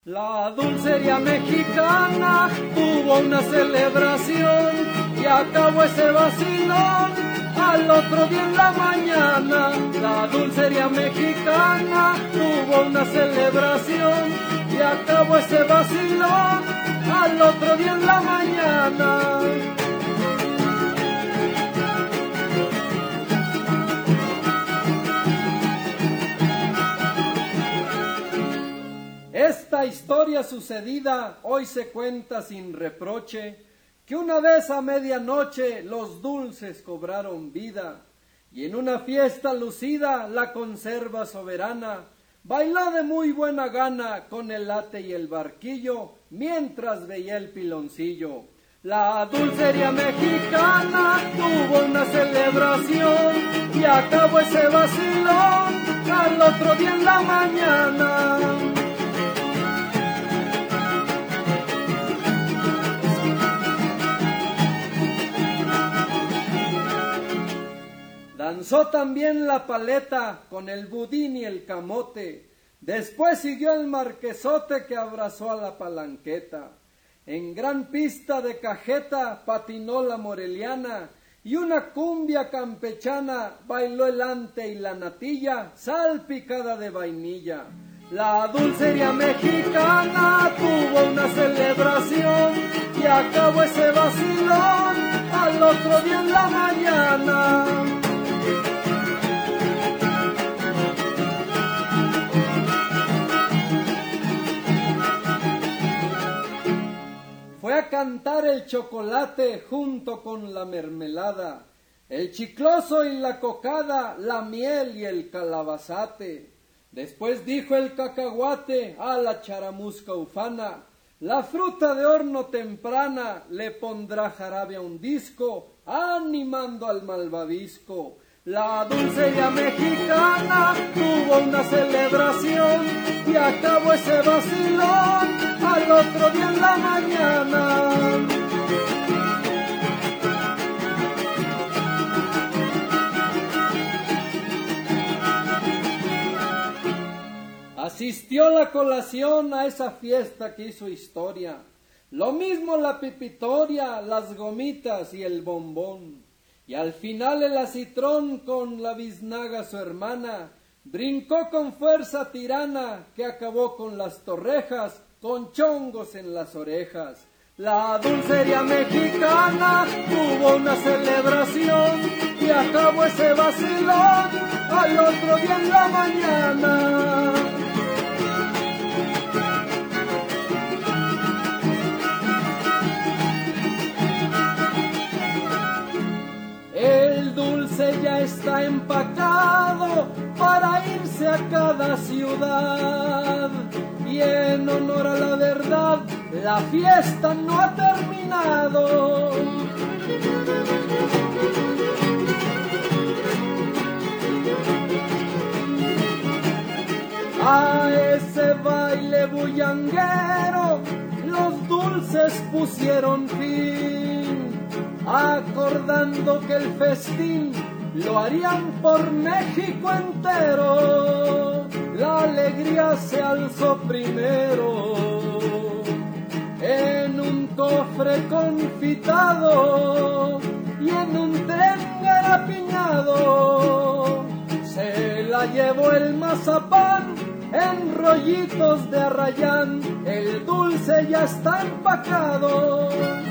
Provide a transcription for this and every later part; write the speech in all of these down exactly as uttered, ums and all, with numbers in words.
La dulcería mexicana tuvo una celebración y acabó ese vacilón al otro día en la mañana. La dulcería mexicana tuvo una celebración y acabó ese vacilón al otro día en la mañana. Esta historia sucedida hoy se cuenta sin reproche, que una vez a medianoche los dulces cobraron vida, y en una fiesta lucida la conserva soberana bailó de muy buena gana con el late y el barquillo, mientras veía el piloncillo. La dulcería mexicana tuvo una celebración y acabó ese vacilón al otro día en la mañana. Danzó también la paleta con el budín y el camote. Después siguió el marquesote que abrazó a la palanqueta. En gran pista de cajeta patinó la moreliana y una cumbia campechana bailó el ante y la natilla salpicada de vainilla. La dulcería mexicana tuvo una celebración y acabó ese vacilón al otro día en la mañana. Fue a cantar el chocolate junto con la mermelada, el chicloso y la cocada, la miel y el calabazate. Después dijo el cacahuate a la charamusca ufana, la fruta de horno temprana le pondrá jarabe a un disco, animando al malvavisco. La dulcería mexicana tuvo una celebración y acabó ese vacilón al otro día en la mañana. Asistió la colación a esa fiesta que hizo historia, lo mismo la pipitoria, las gomitas y el bombón. Y al final el acitrón con la biznaga su hermana, brincó con fuerza tirana que acabó con las torrejas, con chongos en las orejas. La dulcería mexicana tuvo una celebración y acabó ese vacilón al otro día en la mañana. El dulce ya está empacado para irse a cada ciudad y en honor a la verdad la fiesta no ha terminado. A ese baile bullanguero los dulces pusieron fin, acordando que el festín lo harían por México entero. La alegría se alzó primero en un cofre confitado y en un tren garapiñado. Se la llevó el mazapán en rollitos de arrayán, el dulce ya está empacado.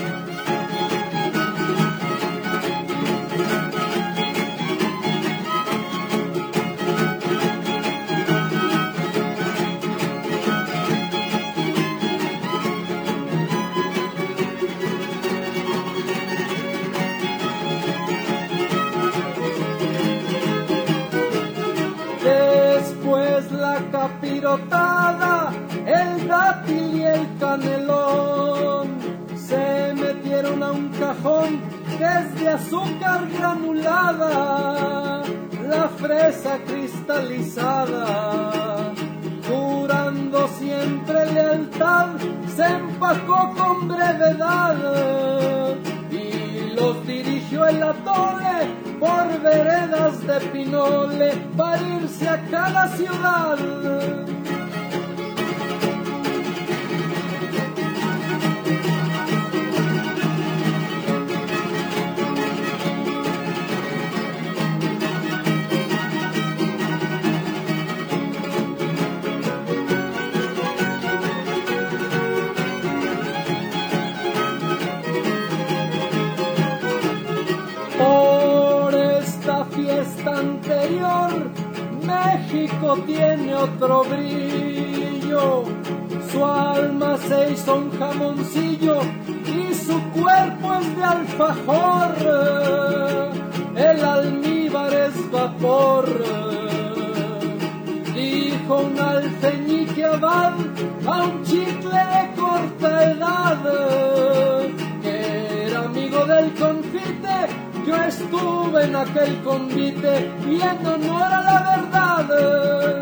Capirotada, el dátil y el canelón se metieron a un cajón que es de azúcar granulada, la fresa cristalizada, jurando siempre lealtad, se empacó con brevedad y los dirigió el atole por veredas de pinole para irse a cada ciudad. pico tiene otro brillo, su alma se hizo un jamoncillo y su cuerpo es de alfajor, el almíbar es vapor. Dijo un alfeñique abad a un chicle de corta edad, que era amigo del confite. Yo estuve en aquel convite y en honor a la verdad.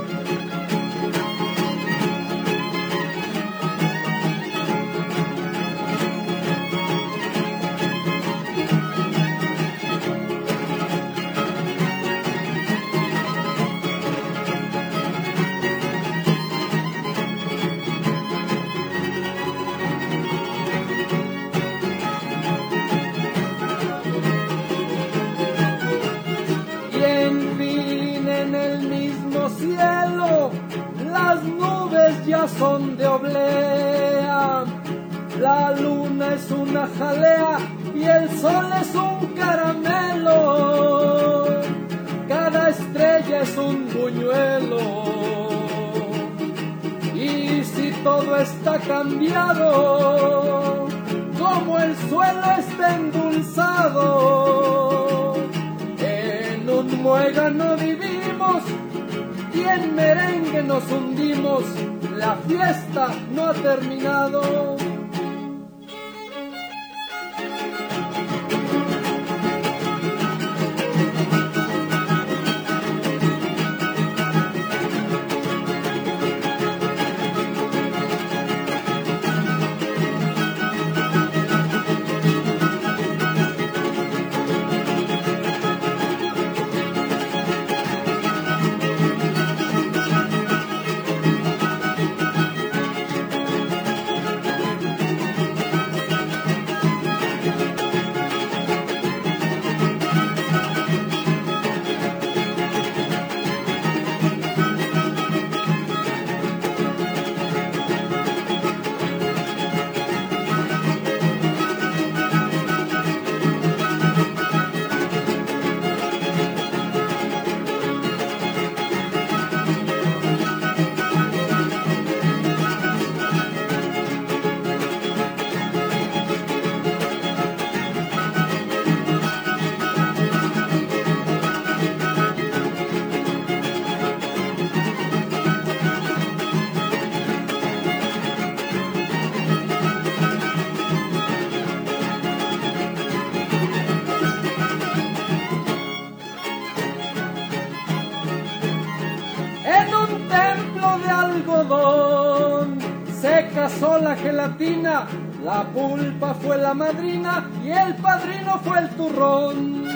Cielo, las nubes ya son de oblea, la luna es una jalea y el sol es un caramelo, cada estrella es un buñuelo, y si todo está cambiado, como el suelo está endulzado, en un muégano vivimos y en merengue nos hundimos, la fiesta no ha terminado. Se casó la gelatina, la pulpa fue la madrina y el padrino fue el turrón.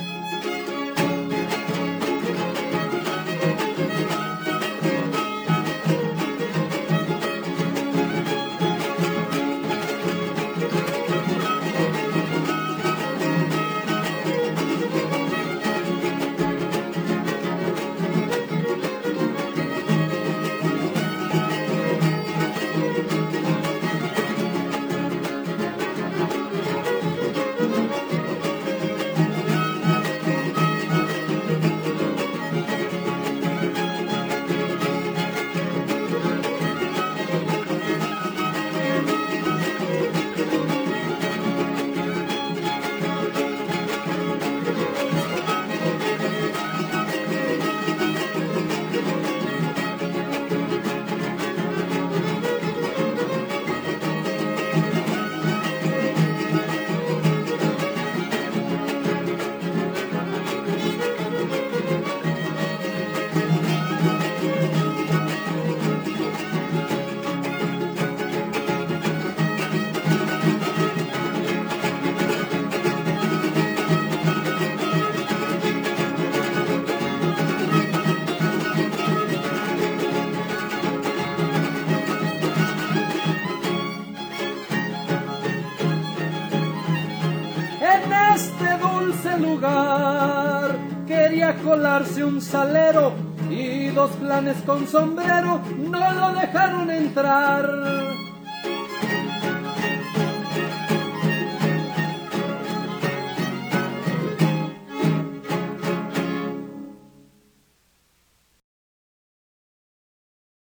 Lugar quería colarse un salero y dos planes con sombrero no lo dejaron entrar.